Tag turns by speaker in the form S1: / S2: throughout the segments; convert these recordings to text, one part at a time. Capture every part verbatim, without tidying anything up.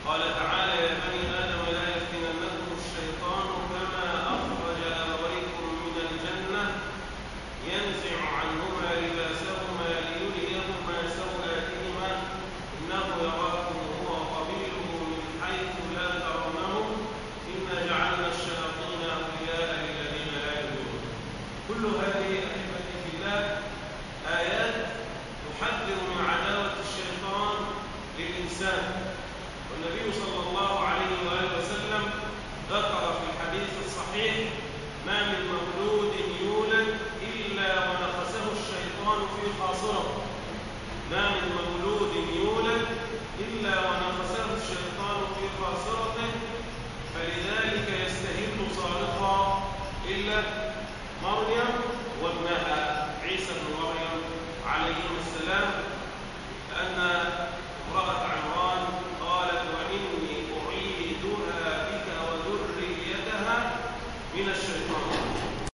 S1: قال تعالى: يا بني آدم لا يفتننكم الشيطان كما أخرج أبويكم من الجنة ينزع عنهما لباسهما ليريهما سوآتهما إنه يراكم هو وقبيله من حيث لا ترونهم إنا جعلنا الشياطين أولياء للذين لا يؤمنون. كل هذه أحبتي في الله آيات تحذر من عداوة الشيطان للإنسان. والنبي صلى الله عليه وآله وسلم ذكر في الحديث الصحيح: ما من مولود يولد إلا ونخسه الشيطان في خاصرته. ما من مولود يولد إلا ونخسه الشيطان في خاصرته، فلذلك يستهل صالحا إلا مريم وابنها عيسى بن مريم عليهما السلام، لأن امرأة عمران قالت: وإني أعيذها بك وذريتها من الشيطان.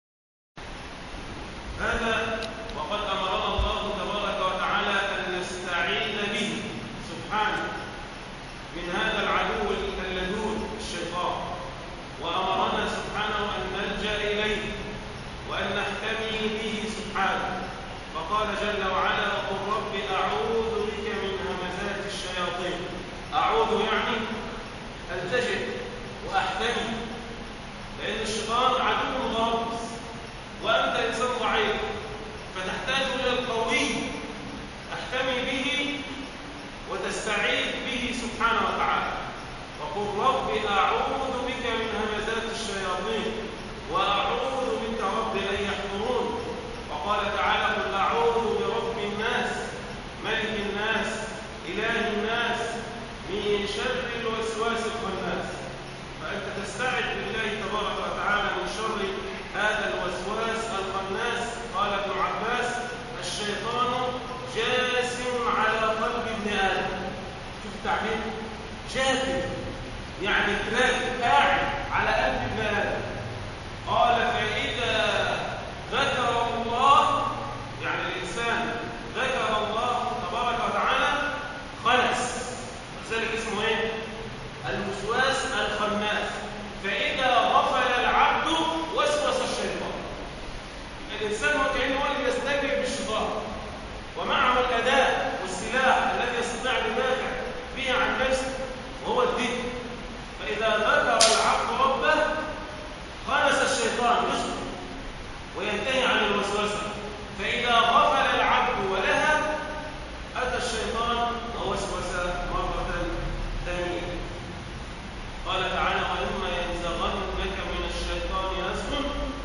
S1: هذا وقد أمرنا الله تبارك وتعالى أن نستعيذ به سبحانه من هذا العدو اللدود الشيطان، وأمرنا سبحانه أن نلجأ إليه وأن نحتمي به سبحانه. فقال جل وعلا: وقل رب أعوذ بك من همزات الشياطين. أعوذ يعني ألتجئ وأحتمي، لأن الشيطان عدو ضارس وأنت إنسان ضعيف، فتحتاج إلى القوي تحتمي به وتستعيذ به سبحانه وتعالى. وقل رب أعوذ بك من همزات الشياطين وأعوذ بك رب أن يحضرون. وقال تعالى: قل أعوذ برب الناس ملك الناس إله الناس من شر الوسواس الخناس. فأنت تستعذ بالله تبارك وتعالى من شر هذا الوسواس الخناس. قال ابن عباس: الشيطان جاسم على قلب ابن آدم. شوف التعبير، جاثم يعني كلاب قاعد على قلب ابن آدم. قال: فإذا ذكر الله، يعني الإنسان ذكر الله تبارك وتعالى خلص. ذلك اسمه ايه؟ الوسواس الخناس. فإذا غفل العبد وسوس الشيطان. الإنسان هو كأنه هو اللي يستجيب بالشيطان، ومعه الأداة والسلاح الذي يستطيع أن يدافع به عن نفسه، وهو الذكر. فإذا ذكر العبد ربه خلص الشيطان يسكت وينتهي عن الوسوسة. فإذا غفل العبد ولها أتى الشيطان ووسوس مرة ثانية. قال تعالى: وإما ينزغنك من الشيطان نزغ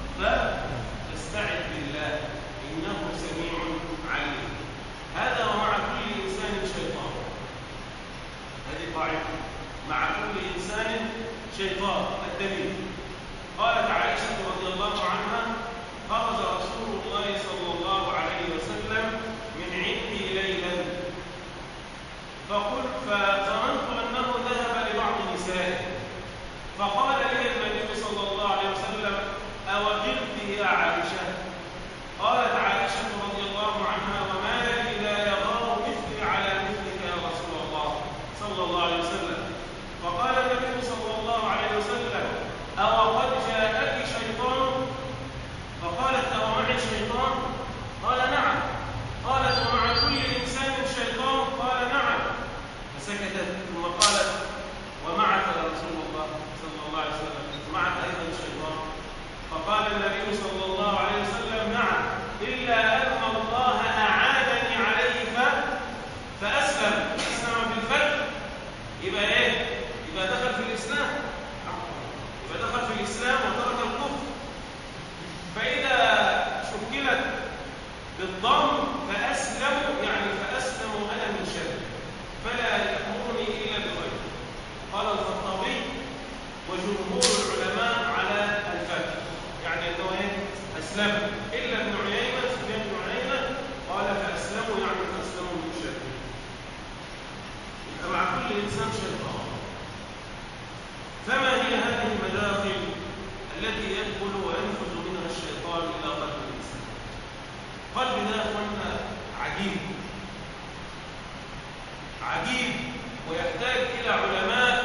S1: فاستعذ بالله إنه سميع عليم. هذا ومع كل إنسان شيطان. هذه قاعدة: مع كل إنسان شيطان. الدليل: قالت عائشة رضي الله عنها: خرج رسول الله صلى الله عليه وسلم من عندي ليلا، فقلت فظننت أنه ذهب لبعض نسائه، فقال لي النبي صلى الله عليه وسلم: أوغرت يا عائشة؟ قالت عائشة رضي الله عنها: وما لي لا يغار مثلي على مثلك يا رسول الله صلى الله عليه وسلم. فقال النبي صلى الله عليه وسلم: أو قد جاءك شيطان؟ فقالت: أو معي شيطان؟ قال: نعم. قالت: ومع كل إنسان شيطان؟ قال: نعم. فسكتت، ثم قالت: ومعك يا رسول الله صلى الله عليه وسلم، معك أيضا شيطان؟ فقال النبي صلى الله عليه وسلم: نعم، إلا أن الله أعانني عليه فأسلم. أسلم بالفتح، يبقى إيه؟ يبقى دخل في الإسلام، يبقى دخل في الإسلام وترك الكفر. فإذا شكلت بالضم فأسلم، يعني فأسلم أنا من شر، فلا يأمرني إلا بخير. قال الخطابي: وجمهور العلماء على الفتح، يعني أنه أسلم، إلا ابن عيينة سفيان بن عيينة قال فأسلموا، يعني فأسلموا من شر. يبقى مع كل إنسان شيطان. فما هي هذه المداخل التي يدخل وينفذ منها الشيطان إلى قلب الإنسان؟ قلب ده أخوانا عجيب عجيب، ويحتاج إلى علماء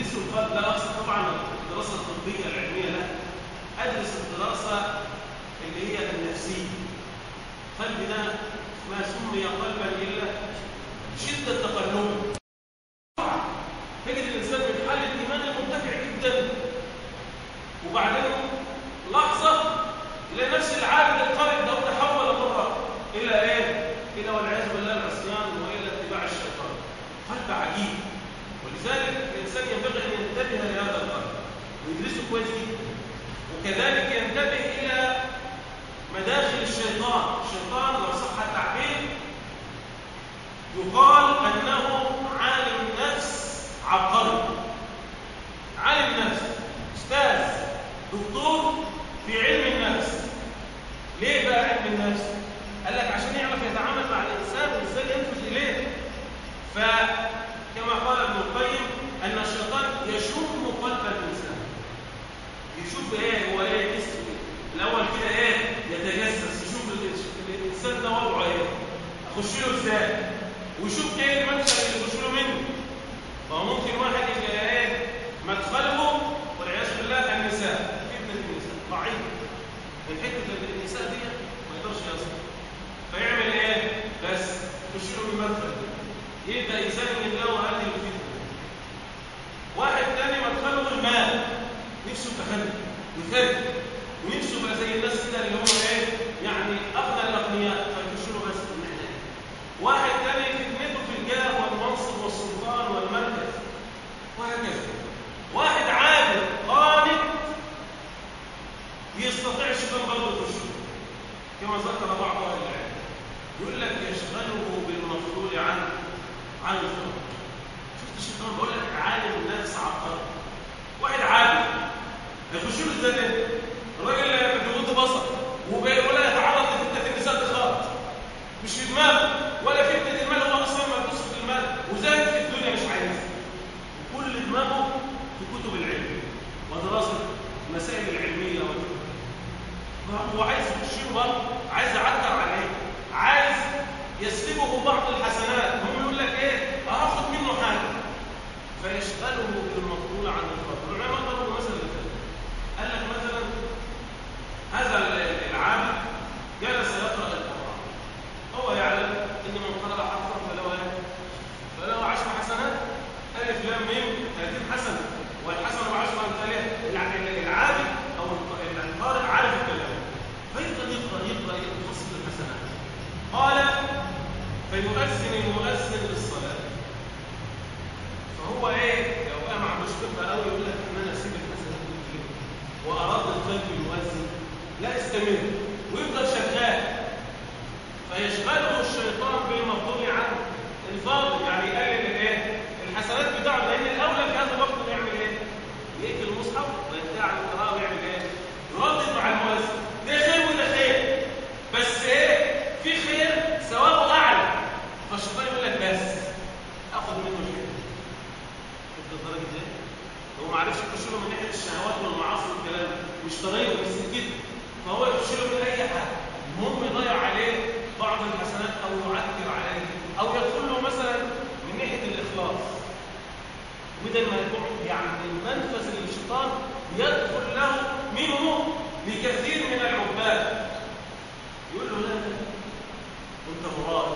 S1: يدرسوا القلب، لا أقصد طبعا الدراسة الطبية العلمية، لا، أدرس الدراسة اللي هي النفسية. قلبي ده ما سمي قلبا إلا شدة تقلبه. تجد الإنسان من حالة إيمان مرتفع جدا، وبعدين لحظة تلاقي نفس العابد القارئ ده تحول مرة إلى إيه؟ إلى والعياذ بالله العصيان وإلى اتباع الشيطان. قلب عجيب، ولذلك الإنسان ينبغي أن ينتبه لهذا القلب ويدرسه كويس جدا، وكذلك ينتبه إلى مداخل الشيطان. الشيطان لو صح التعبير يقال أنه عالم نفس عبقري، عالم نفس، أستاذ، دكتور في علم النفس. ليه بقى علم النفس؟ قال لك عشان يعرف يتعامل مع الإنسان وإزاي ينفذ إليه. فكما قال ابن القيم أن الشيطان يشم قلب الإنسان، يشوف إيه هو إيه اسمه الأول كده، إيه يتجسس، يشوف الإنسان ده وضعه إيه، أخش له إزاي، ويشوف إيه المدخل اللي يخش له منه. فهو ممكن واحد يبقى إيه مدخله والعياذ بالله النساء، فتنة النساء ضعيف، من حتة النساء دي ما يقدرش يصل، فيعمل إيه؟ بس يخش له من المدخل، يبدأ يزين له هذه الفتنة. واحد تاني مدخله المال، نفسه تخلي ويخلي ونفسه بقى زي الناس كده اللي هم ايه يعني اغنى الاغنياء، فيخش له بس من هنا. واحد تاني فتنته في الجاه والمنصب والسلطان والمركز وهكذا. واحد عابد قانت يستطيع الشيطان برضه يخش له، كما ذكر بعض اهل العلم، يقول لك يشغله بالمفضول عنه عن الفرق. شفت الشيطان بقول لك عالم نفس عبقري، واحد عابد هيخش له ازاي ده؟ الراجل بيغض بصر ولا يتعرض لفتنه النساء دي خالص، مش في دماغه، ولا فتنه المال، هو اصلا ما بيبص في المال وزاهد في الدنيا مش عايزها، وكل دماغه في كتب العلم ودراسه المسائل العلميه. هو عايز يخش له برضه، عايز يعكر عليه، عايز يسلبه بعض الحسنات، هم يقول لك ايه هاخد منه حاجه، فيشغله بالمفضول عن الفضل. العلماء ضربوا مثلا قال لك مثلا هذا العابد جلس يقرا القران، هو يعلم ان من قرأ حرفا فله فله عشر حسنات، الف لام ميم ثلاثين حسنه، والحسنه بعشر امثالها. يعني العابد او القارئ عارف الكلام، فيفضل يقرا يقرا يفصل الحسنات. قال فيؤذن المؤذن للصلاه، فهو ايه لو بقى مع مشكله قوي يقول لك ان انا اسيب الحسنات دي وارد القلب المؤذن، لا استمر ويفضل شغال، فيشغله الشيطان بالمفضول عنه الفاضل، يعني يقلل الايه الحسنات بتاعته، لان الاولى في هذا الوقت انه يعمل ايه؟ يقفل المصحف وينتهي عن القراءه ويعمل ايه؟ يردد مع المؤذن. ده خير وده خير، بس ايه في خير ثوابه اعلى، فالشيطان يقول لك بس اخذ منه الخير. شفت الدرجه دي؟ هو ما عرفش يخش له من ناحيه الشهوات والمعاصي والكلام، مش طريقه بس كده، فهو يخش له من اي حاجه، المهم يضيع عليه بعض الحسنات او يعكر عليه او يدخل له مثلا من ناحيه الاخلاص، وده ما يكون يعني المنفذ للشيطان يدخل له منه لكثير من العباد، يقول له لا انت مراد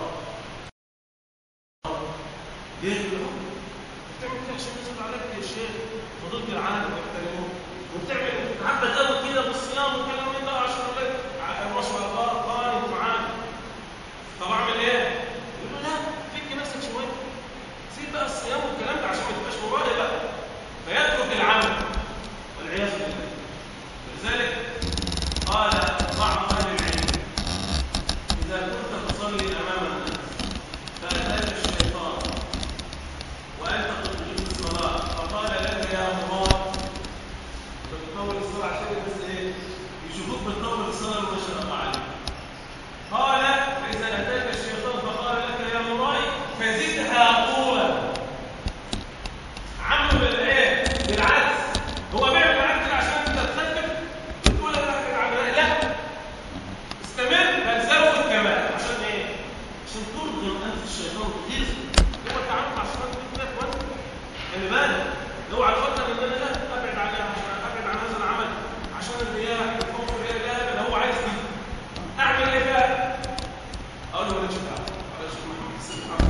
S1: ليه له بتعمل كده عشان يسد عليك يا شيخ فضلت العالم ويحترموه، وبتعمل تتعبد قوي كده بالصيام والكلام من ده عشان لك ما شاء الله قانت معاك، طب اعمل ايه؟ يقول له لا فك نفسك شويه، سيب بقى الصيام والكلام ده عشان ما تبقاش مراد بقى، فيترك العمل والعياذ بالله. ولذلك قال بعض اهل العلم اذا كنت تصلي امام الناس فاتاك الشيطان وانت تطيل الصلاه فقال لك يا مراد، بتطول الصلاه عشان بس ايه يشوفوك بتطول الصلاه وما شاء الله عليك. قال فاذا اتاك الشيطان فقال لك يا مراد فزدها طولا، عملوا بالايه؟ بالعكس، هو بيعمل معاك كده عشان انت تخفف وتقول انا هكذا عمل، لا يا شيخ محمد السلام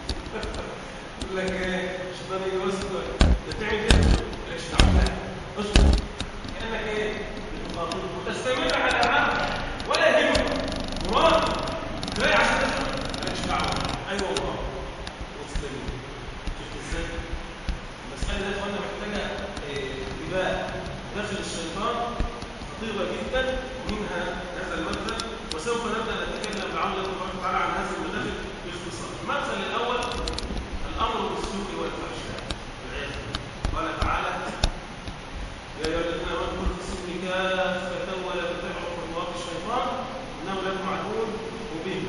S1: يقول لك ايه الشيطان يجي يوسك ده تعمل كده ليش تعمل اسكت كانك ايه وتستمر على العمل ولا يهمك مراد جاي عشان تشتغل مالكش دعوه ايوه والله واستمر. شفت ازاي المساله دي يا اخوانا محتاجه انتباه داخل الشيطان خطيره جدا ومنها هذا المدخل، وسوف نبدا نتكلم بعون الله تبارك وتعالى عن هذه المداخل باختصار. المدخل الاول الامر بالسوء والفحشاء والعياذ بالله. قال تعالى يا ايها الذين امنوا ادخلوا في السلم كافه ولا تتبعوا خطوات الشيطان انه لكم عدو مبين.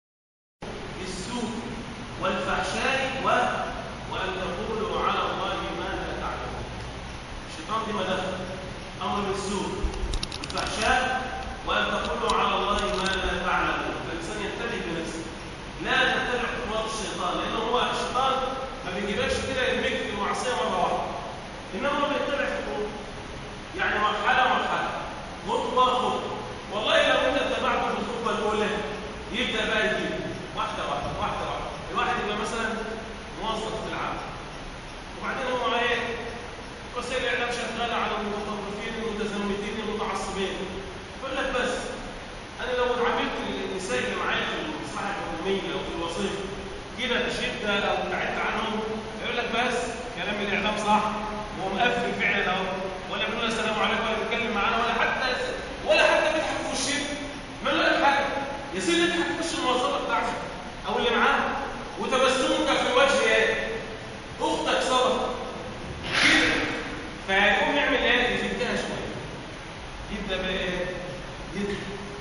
S1: بالسوء والفحشاء و... وان تقولوا على الله ما لا تعلمون. الشيطان دي مداخل امر بالسوء والفحشاء وان تقولوا على الله ما لا تعلمون. فالانسان ينتبه بنفسه لا تتبع خطوات الشيطان، لانه هو الشيطان ما بيجيبكش كده يرميك في المعصيه مره واحده، انما هو بيتبع خطوات، يعني مرحله مرحله خطوه خطوه. والله لو انت اتبعته في الخطوه الاولى يبدا بقى يجيب واحده واحده واحده واحده. الواحد يبقى مثلا موظف في العمل وبعدين هو ايه وسائل الاعلام شغاله على المتطرفين المتزمتين المتعصبين، يقول لك بس انا لو عملت النساء اللي معايا في المصلحه الحكوميه او في الوظيفه كده شده او بعدت عنهم، يقول لك بس كلام الاعلام صح وهو مقفل فعلا اهو، ولا بيقول السلام عليكم ولا بيتكلم معانا ولا حتى ولا حتى بيضحك في وشك، ما له اي حاجه يا سيدي اضحك في وش الموظفه بتاعتك او اللي معاها وتبسمك في وجه ايه؟ اختك صبر كده، فيقوم يعمل ايه؟ يفكها شويه يبدا بقى ايه؟ يضحك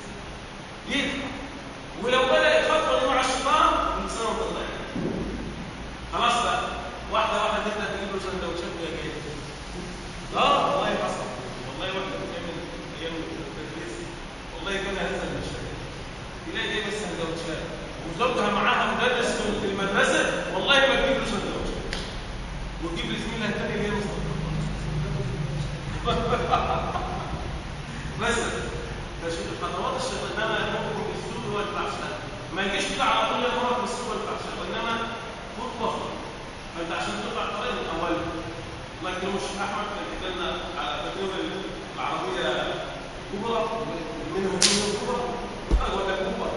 S1: يضحك ولو بدا يخطط مع الشيطان الانسان طلع خلاص بقى واحده واحده تبدا تجيب له سندوتشات وهي جايه. اه والله حصل، والله واحده بتعمل ايام التدريس والله كان هذا المشاكل، تلاقي ايه بس سندوتشات وزوجها معاها مدرس في المدرسه والله ما تجيب له سندوتشات وتجيب لزميلها الثاني اللي هي مصطفى مثلا. فشوف الخطوات الشيطان انما يامركم بالسوء والفحشاء، ما يجيش كده على طول يامرك بالسوء والفحشاء، وانما خطوه خطوه. فانت عشان تطلع الطريق من اوله الله يكرمه الشيخ احمد كان بيتكلم على تدوين العربيه كبرى منهم منهم كبرى ولا كبرى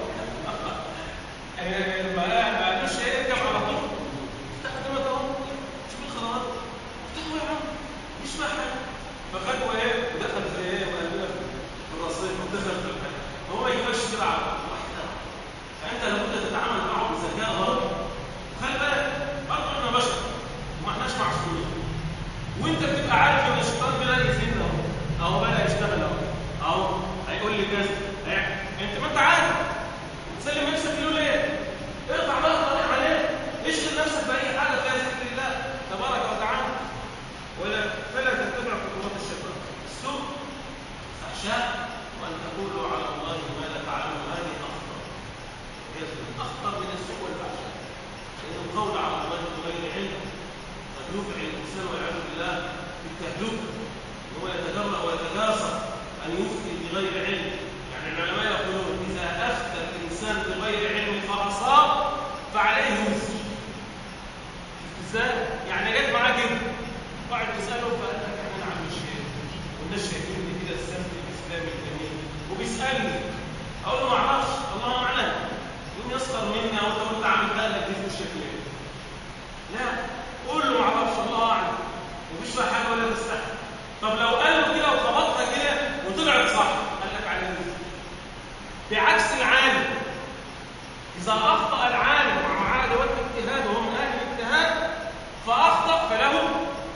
S1: ما ما قالوش يركب على طول افتح قدامك اهو شوف الخطوات افتحوا يا عم مش فاهم حاجه. فخدوا ايه ودخل في ايه وقال في الرصيف ودخل في الحاجه، هو ما يجيبش كده على واحده، فانت لابد تتعامل معه بذكاء برضه. وخلي بالك برضه احنا بشر وما احناش معصومين، وانت بتبقى عارف ان الشيطان بدا يزن اهو اهو بدا يشتغل اهو اهو هيقول لي كذا، انت ما انت عارف تسلم نفسك له ليه؟ اقطع بقى الطريق عليه، اشغل نفسك باي حاجه فيها ذكر الله تبارك وتعالى، ولا فلا تتبع خطوات الشيطان. السوء فحشاء وان تقولوا على الله ما لا تعلمون، هذه اخطر اخطر من السوء والفحشاء، لان القول على الله بغير علم قد يوقع الانسان والعياذ بالله في التهلكه، وهو يتجرأ ويتجاسر ان يفتي بغير علم. يعني العلماء يقولون اذا افتى الانسان بغير علم فاصاب فعليه وزر. ازاي؟ يعني جت معاه كده واحد بيساله فقال لك احنا عم الشيخ والناس شايفين كده السلف الاسلامي الجميل وبيسالني اقول له ما اعرفش الله اعلم، يقوم يسخر مني او انت قلت عامل بالك دي في الشكل ايه؟ لا قول له ما اعرفش الله اعلم ومفيش فيها حاجه ولا تستحي. طب لو قال له كده وخبطها كده وطلعت صح قال لك عليه وزر. بعكس العالم، اذا اخطا العالم مع ادوات الاجتهاد وهو من اهل الاجتهاد فاخطا فله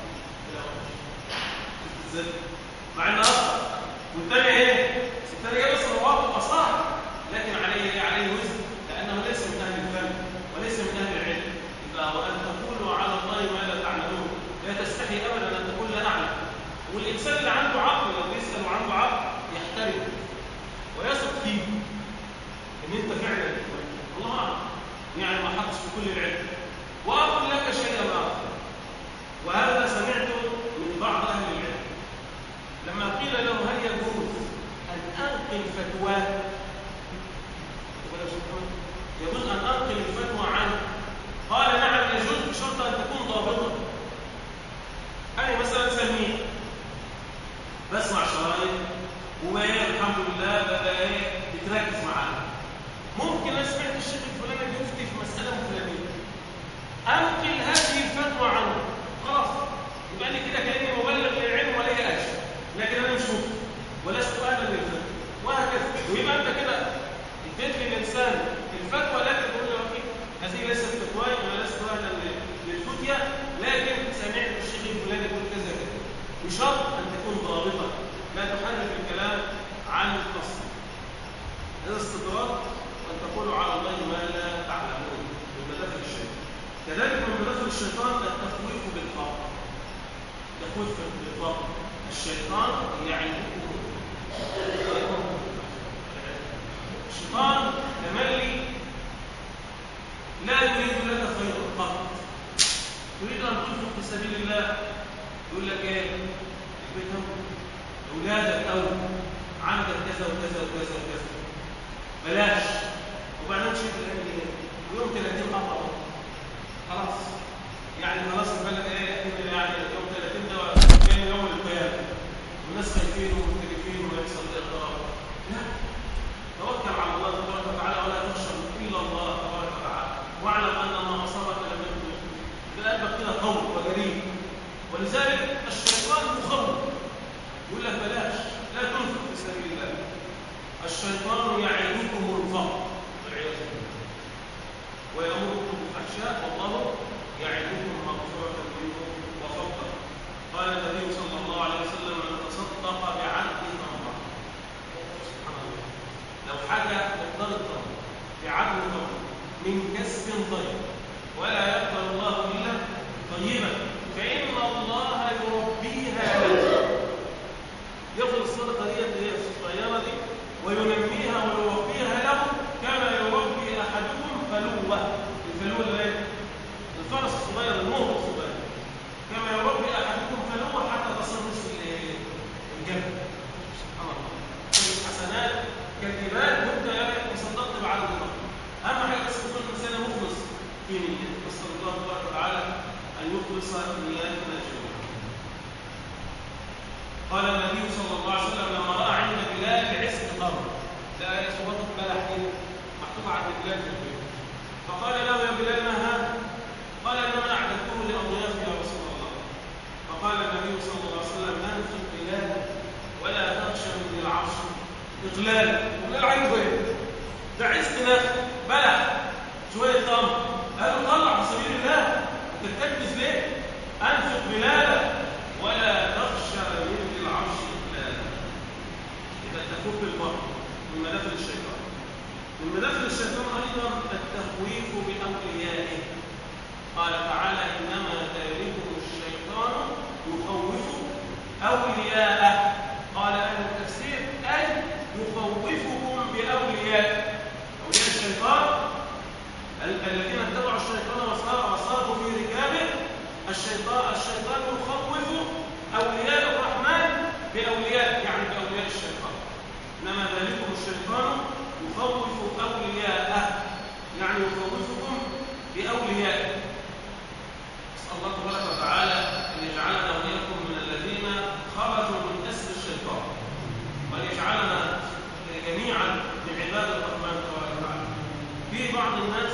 S1: مع انه اخطا والثاني ايه؟ الثاني جاب الصلوات واصح لكن عليه ايه؟ عليه وزر لانه ليس من اهل الفن وليس من اهل العلم. يبقى وان تقولوا على الله ما لا تعلمون، لا تستحي ابدا ان تقول لا اعلم. والانسان اللي عنده عقل لو بيسال وعنده عقل يحترم ويثق فيه ان انت فعلا الله اعلم، يعني ما حطش في كل العلم. واقول لك شيئا اخر، وهذا سمعته من بعض اهل العلم لما قيل له هل يجوز ان انقل فتواه يجوز أن أنقل الفتوى عنه؟ قال نعم يجوز بشرط أن تكون ضابطة. أنا مثلا سميع بسمع شرايط وبقى الحمد لله بقى ايه بتركز معانا. ممكن انا سمعت الشيخ الفلاني بيفتي في مساله فلانيه انقل هذه الفتوى عنه، خلاص يبقى انا كده كاني مبلغ للعلم ولا اجر، لكن انا مش مفتي ولست اهلا للفتوى وهكذا. ويبقى انت كده اديت للانسان الفتوى التي تقول له هذه ليست فتواي ولا لست اهلا للفتيا، لكن سمعت الشيخ الفلاني يقول كذا كذا، بشرط ان تكون ضابطه لا تحرف الكلام عن القصد. هذا استدراك وان تقولوا على الله ما لا تعلمون من مداخل الشيطان. كذلك من مداخل الشيطان التخويف بالفقر. التخويف بالفقر، الشيطان يعدكم الشيطان تملي لا يريد لك خيرا قط. تريد ان تنفق في سبيل الله يقول لك ايه؟ البيت أولادك أو عندك كذا وكذا وكذا وكذا بلاش، وبعدين شيء يوم ثلاثين قطعة خلاص، يعني خلاص البلد ايه يعني يوم ثلاثين ده كان يوم القيامة والناس خايفين ومختلفين ويحصل اضطراب. لا، توكل على الله تبارك وتعالى ولا تخشى إلا الله تبارك وتعالى، واعلم أن ما أصابك لم يكن يخطئك. قلبك كده قوي وجريء. ولذلك الشيطان مخوف يقول لك بلاش لا تنفق في سبيل الله. الشيطان يعدكم الفقر والعياذ بالله ويأمركم بالفحشاء والله يعدكم مغفرة منه وفضلا. قال النبي صلى الله عليه وسلم من تصدق بعدل تمرة، سبحان الله، لو حاجة مقدار التمر بعدل تمرة من كسب طيب ولا يقبل الله إلا طيبا فإن الله يربيها لك. ياخذ الصدقه دي اللي هي الصغيره دي وينميها ويربيها له كما يربي احدكم فلوه. الفلوه اللي هي الفرس الصغير المهر الصغير، كما يربي احدكم فلوه حتى تصل نصف الجبل. سبحان الله. الحسنات كالجبال وانت تصدقت بعدد النهر. اهم حاجه بس تكون الانسان مخلص في نيته. نسال الله تبارك وتعالى ان يخلص نياتنا جميعا. قال النبي صلى الله عليه وسلم لما راى عند بلال عسق قمر، لا صوته بلح محطوط على بلال في البيت، فقال له يا بلال ما هذا؟ قال انما اعددته لاضيافي يا رسول الله. فقال النبي صلى الله عليه وسلم انفق بلال ولا تخشى من العرش اغلال. ولا العين ايه؟ ده عسق نخل بلح شويه تمر، قالوا طلع في سبيل الله انت بتكبس ليه؟ انفق بلالا ولا تخشى من العرش إقلالا. إذا تفك البر من مداخل الشيطان. من مداخل الشيطان أيضا التخويف بأوليائه. قال تعالى إنما ذلكم الشيطان يخوف أولياءه. قال أهل التفسير أي يخوفكم بأوليائه. أولياء الشيطان الذين اتبعوا الشيطان وصاروا في ركابه. الشيطان الشيطان يخوف أولياء الرحمن بأولياء، يعني بأولياء الشيطان. إنما ذلكم الشيطان يخوف أولياءه، يعني يخوفكم بأوليائه. أسأل الله تبارك وتعالى أن يجعلنا وإياكم من الذين خرجوا من أسر الشيطان، وأن يجعلنا جميعا من عباد الرحمن تبارك وتعالى. في بعض الناس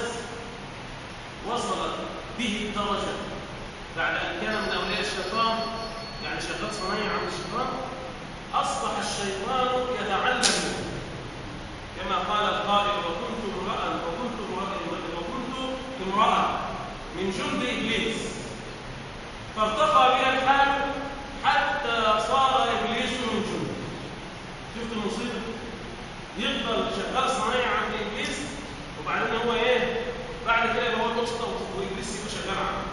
S1: وصلت به الدرجة بعد أن كان من أولياء الشيطان، يعني شغال صنايعي عند الشيطان، أصبح الشيطان يتعلم منه. كما قال القائل وكنت امرأ وكنت امرأ وكنت امرأ من جند إبليس فارتقى بها الحال حتى صار إبليس من جند. شفت المصيبة؟ يفضل شغال صنايعي عند إبليس وبعدين هو إيه؟ بعد كده يبقى هو الوسطى وإبليس يبقى شغال عنه.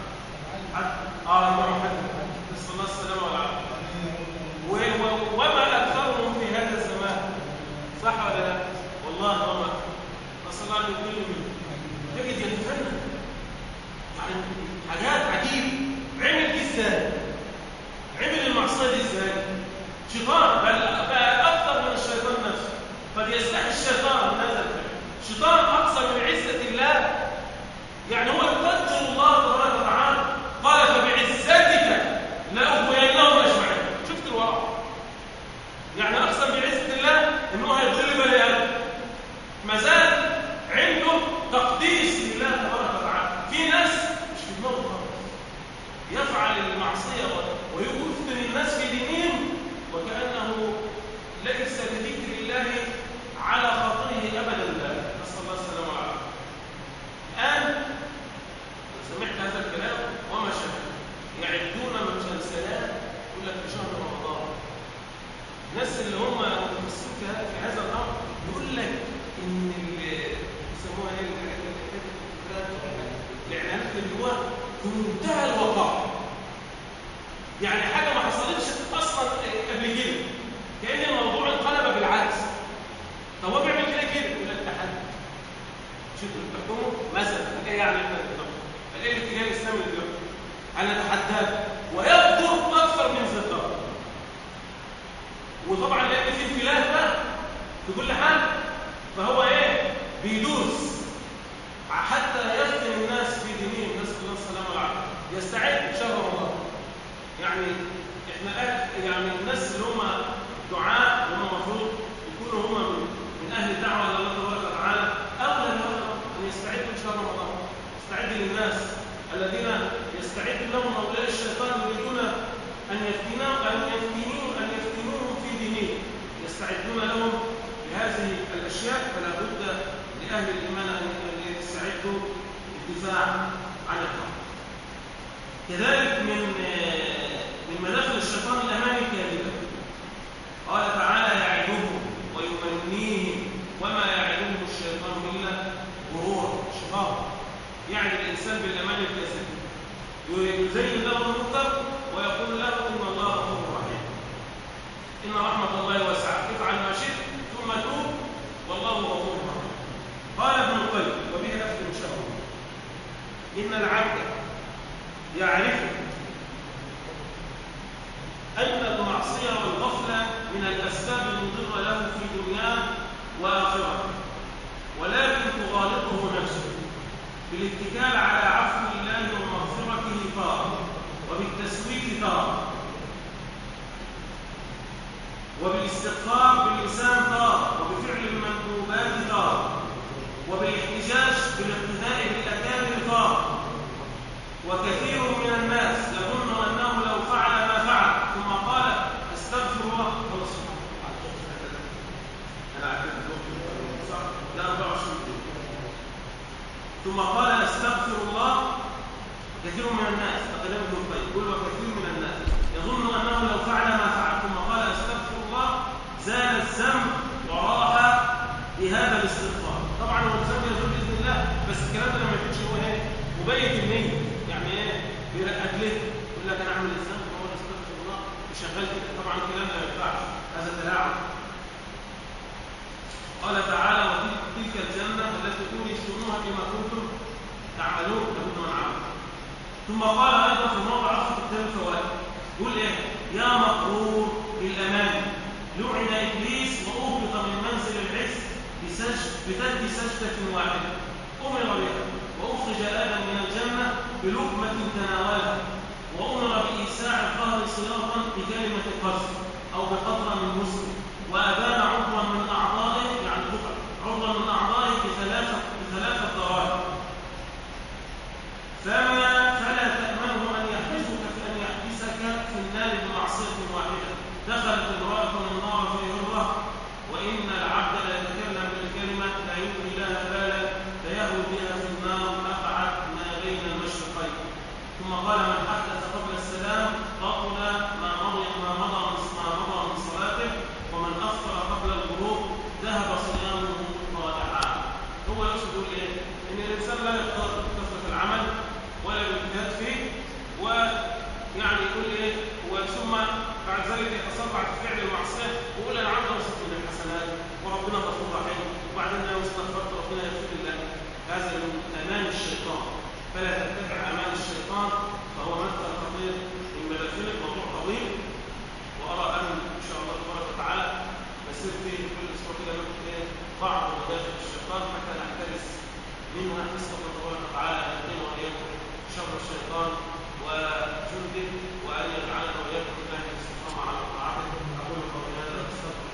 S1: اه يبقى حد نسال الله السلامه والعافيه. وما اكثرهم في هذا الزمان، صح ولا لا؟ والله وما نسال الله ان يكون منه تجد يتفنن يعني حاجات عجيبه. عمل دي ازاي؟ عمل المعصيه دي ازاي؟ شيطان بل بقى اكثر من الشيطان نفسه. قد يستحي الشيطان من هذا الفعل. شيطان اكثر من عزه بعزة الله، يعني هو يقدر الله تبارك وتعالى، قال فبعزتك لأغوينهم أجمعين. شفت الورع؟ يعني أقسم بعزة الله إنه هيضل بني آدم، ما زال عنده تقديس لله تبارك وتعالى. في ناس مش في دماغه خالص يفعل المعصية ويفتن الناس في دينهم وكأنه ليس بذكر الله على خاطره أبدا. لا، نسأل الله السلامة والعافية. الآن سمعت هذا الكلام وما شاهد يعدون مسلسلات يقول لك في شهر رمضان. الناس اللي هم متخصصين في هذا الأمر يقول لك إن يسموها ايه الاعلانات اللي جوه في منتهى الوقائع، يعني حاجه ما حصلتش اصلا قبل كده، كأن الموضوع انقلب بالعكس. طب هو بيعمل كده كده يقول لك تحدي، شوفوا بتحكموا مثلا ايه يعني ايه الاتجاه الاسلامي دلوقتي؟ انا اتحداك ويبدر اكثر من زدار، وطبعا لان في انفلات بقى في كل حال، فهو ايه بيدوس حتى يفتن الناس في دينهم، نسأل الله السلامة والعافية. يستعد شهر رمضان، يعني احنا يعني الناس اللي هم دعاء اللي هم المفروض يكونوا هم من اهل الدعوه الى الله تبارك وتعالى اولى ان يستعدوا لشهر رمضان. يستعد للناس الذين يستعد لهم اولياء الشيطان يريدون ان يفتنوا ان يفتنوا ان يفتنوهم في دينهم، يستعدون لهم بهذه الاشياء. فلا بد لاهل الايمان ان يستعدوا للدفاع عن الحق. كذلك من من مداخل الشيطان الاماني الكاذبه. قال تعالى يعدهم ويمنيهم وما يعدهم الشيطان الا غرورا، شقاقا. يعني الانسان بالاماني الكاذبه يزين له المنكر ويقول له ان الله غفور رحيم، ان رحمه الله واسعه، افعل ما شئت ثم توب والله غفور رحيم. قال ابن القيم وبه اختم ان شاء الله: ان العبد يعرف أن المعصية والغفلة من الأسباب المضرة له في دنياه وآخرته، ولكن تغالطه نفسه بالاتكال على عفو الله ومغفرته تارة، وبالتسويف تارة، وبالاستغفار باللسان تارة، وبفعل المندوبات تارة، وبالاحتجاج بالاقتداء بالأكابر تارة. وكثير من الناس يظن أنه لو فعل ما فعل ثم قال استغفر الله خلاص ثم قال استغفر الله. كثير من الناس تقدم ابن القيم يقول وكثير من الناس يظن أنه لو فعل ما فعل ثم قال استغفر الله زال الذنب وراح بهذا الاستغفار. طبعا هو الذنب يزول بإذن الله، بس الكلام ده لما يكونش هو ايه مبيت النية، يعني ايه بيرقد ليه يقول لك انا اعمل الذنب وهو استغفر الله وشغال كده. طبعا الكلام ده ما ينفعش، هذا تلاعب. قال تعالى وتلك الجنه التي اورثتموها بما كنتم تعملون لابد من عمل. ثم قال ايضا في موضع اخر كتاب الفوائد يقول ايه يا مغرور بالامان لعن ابليس واهبط من منزل العز بسجد سجده واحده امر بها، وأخرج آدم من الجنة بلقمة تناولها، وأمر بإيساع الظهر صياطا بكلمة القذف أو بقطرة من مسلم، وأبان عضوا من أعضائه يعني بقع عضوا من أعضائه بثلاثة بثلاثة ضرائب. فما فلا تأمنه أن يحبسك أن يحبسك في النار بمعصية واحدة. دخلت امرأة النار في هرة، وإن العبد لا يتكلم بالكلمة لا يلقي لها بالا فيهوي بها في النار أبعد ما بين المشرقين. ثم قال من حدث قبل السلام بطل ما مضى ما مضى ما مضى من صلاته، ومن أفطر قبل الغروب ذهب صيامه ضائعا. هو يقصد يقول إيه؟ إن الإنسان لا يقدر بكثرة العمل ولا بالاجتهاد فيه، ويعني يقول إيه؟ وثم بعد ذلك يتصرع في فعل المعصية ويقول أنا عندي وسط من الحسنات وربنا غفور رحيم، وبعدين لو استغفرت ربنا يغفر لك. هذا من أمان الشيطان، فلا تتبع أمان الشيطان، فهو مدخل خطير من مداخله. موضوع طويل، وأرى أن إن شاء الله تبارك وتعالى نسير فيه كل أسبوع كده ناخد بعض مداخل الشيطان حتى نحترس منها نسأل الله تبارك وتعالى أن يقينا وإياكم شر الشيطان وجنده، وأن يجعلنا وإياكم من أهل الاستقامة على طاعته. أقول قولي هذا أستغفر